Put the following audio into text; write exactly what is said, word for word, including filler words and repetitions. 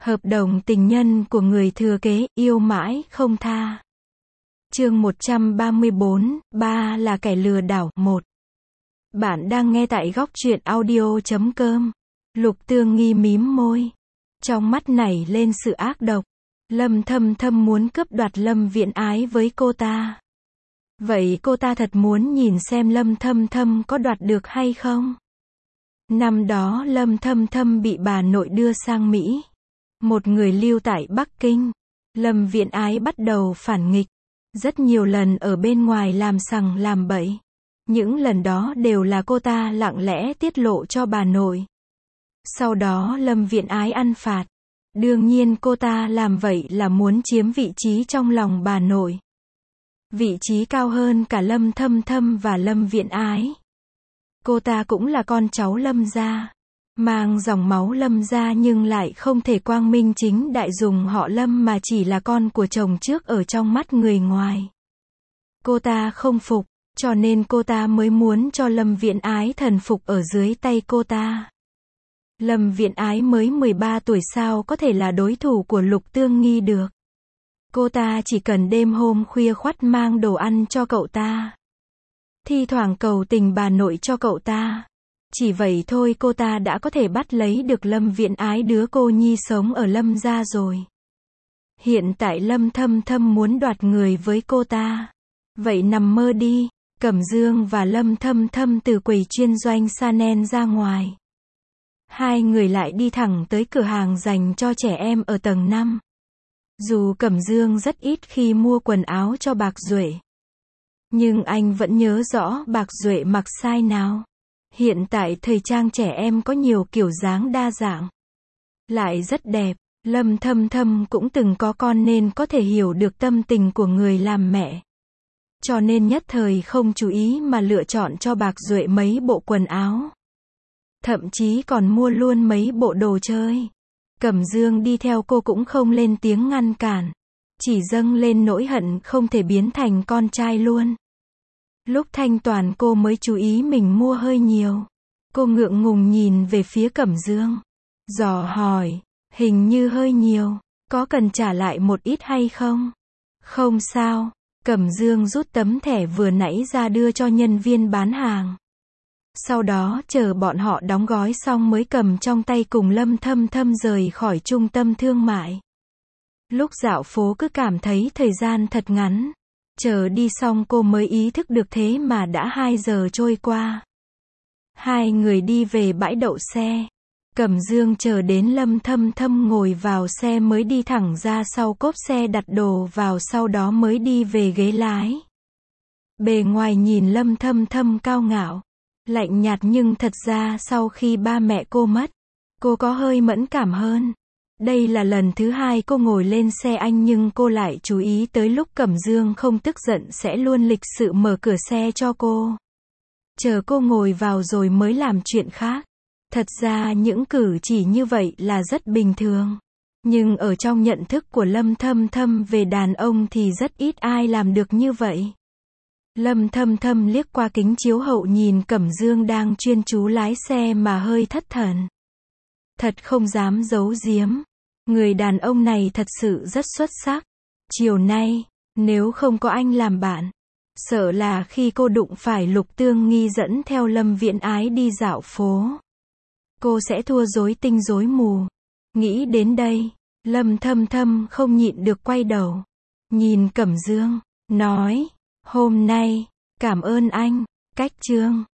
Hợp đồng tình nhân của người thừa kế, yêu mãi không tha. Chương một trăm ba mươi bốn, ba là kẻ lừa đảo, một. Bạn đang nghe tại góc truyện audio chấm com. Lục Tương Nghi mím môi. Trong mắt nảy lên sự ác độc. Lâm Thâm Thâm muốn cướp đoạt Lâm Viễn Ái với cô ta. Vậy cô ta thật muốn nhìn xem Lâm Thâm Thâm có đoạt được hay không? Năm đó Lâm Thâm Thâm bị bà nội đưa sang Mỹ. Một người lưu tại Bắc Kinh. Lâm Viễn Ái bắt đầu phản nghịch. Rất nhiều lần ở bên ngoài làm sằng làm bậy. Những lần đó đều là cô ta lặng lẽ tiết lộ cho bà nội. Sau đó Lâm Viễn Ái ăn phạt. Đương nhiên cô ta làm vậy là muốn chiếm vị trí trong lòng bà nội. Vị trí cao hơn cả Lâm Thâm Thâm và Lâm Viễn Ái. Cô ta cũng là con cháu Lâm gia. Mang dòng máu Lâm gia nhưng lại không thể quang minh chính đại dùng họ Lâm mà chỉ là con của chồng trước ở trong mắt người ngoài. Cô ta không phục, cho nên cô ta mới muốn cho Lâm Viễn Ái thần phục ở dưới tay cô ta. Lâm Viễn Ái mới mười ba tuổi sao có thể là đối thủ của Lục Tương Nghi được. Cô ta chỉ cần đêm hôm khuya khoắt mang đồ ăn cho cậu ta. Thi thoảng cầu tình bà nội cho cậu ta. Chỉ vậy thôi cô ta đã có thể bắt lấy được Lâm Viễn Ái, đứa cô nhi sống ở Lâm gia rồi. Hiện tại Lâm Thâm Thâm muốn đoạt người với cô ta. Vậy nằm mơ đi. Cẩm Dương và Lâm Thâm Thâm từ quầy chuyên doanh Chanel ra ngoài. Hai người lại đi thẳng tới cửa hàng dành cho trẻ em ở tầng năm. Dù Cẩm Dương rất ít khi mua quần áo cho Bạc Duệ, nhưng anh vẫn nhớ rõ Bạc Duệ mặc size nào. Hiện tại thời trang trẻ em có nhiều kiểu dáng đa dạng, lại rất đẹp. Lâm Thâm Thâm cũng từng có con nên có thể hiểu được tâm tình của người làm mẹ. Cho nên nhất thời không chú ý mà lựa chọn cho Bạc Duệ mấy bộ quần áo. Thậm chí còn mua luôn mấy bộ đồ chơi. Cẩm Dương đi theo cô cũng không lên tiếng ngăn cản. Chỉ dâng lên nỗi hận không thể biến thành con trai luôn. Lúc thanh toàn cô mới chú ý mình mua hơi nhiều. Cô ngượng ngùng nhìn về phía Cẩm Dương. Dò hỏi, hình như hơi nhiều, có cần trả lại một ít hay không? Không sao. Cẩm Dương rút tấm thẻ vừa nãy ra đưa cho nhân viên bán hàng. Sau đó chờ bọn họ đóng gói xong mới cầm trong tay cùng Lâm Thâm Thâm rời khỏi trung tâm thương mại. Lúc dạo phố cứ cảm thấy thời gian thật ngắn. Chờ đi xong cô mới ý thức được thế mà đã hai giờ trôi qua. Hai người đi về bãi đậu xe. Cẩm Dương chờ đến Lâm Thâm Thâm ngồi vào xe mới đi thẳng ra sau cốp xe đặt đồ vào, sau đó mới đi về ghế lái. Bề ngoài nhìn Lâm Thâm Thâm cao ngạo, lạnh nhạt, nhưng thật ra sau khi ba mẹ cô mất, cô có hơi mẫn cảm hơn. Đây là lần thứ hai cô ngồi lên xe anh nhưng cô lại chú ý tới lúc Cẩm Dương không tức giận sẽ luôn lịch sự mở cửa xe cho cô. Chờ cô ngồi vào rồi mới làm chuyện khác. Thật ra những cử chỉ như vậy là rất bình thường. Nhưng ở trong nhận thức của Lâm Thâm Thâm về đàn ông thì rất ít ai làm được như vậy. Lâm Thâm Thâm liếc qua kính chiếu hậu nhìn Cẩm Dương đang chuyên chú lái xe mà hơi thất thần. Thật không dám giấu giếm. Người đàn ông này thật sự rất xuất sắc. Chiều nay, nếu không có anh làm bạn, sợ là khi cô đụng phải Lục Tương Nghi dẫn theo Lâm Viễn Ái đi dạo phố, cô sẽ thua rối tinh rối mù. Nghĩ đến đây, Lâm Thâm Thâm không nhịn được quay đầu. Nhìn Cẩm Dương, nói, hôm nay, cảm ơn anh. Cách chương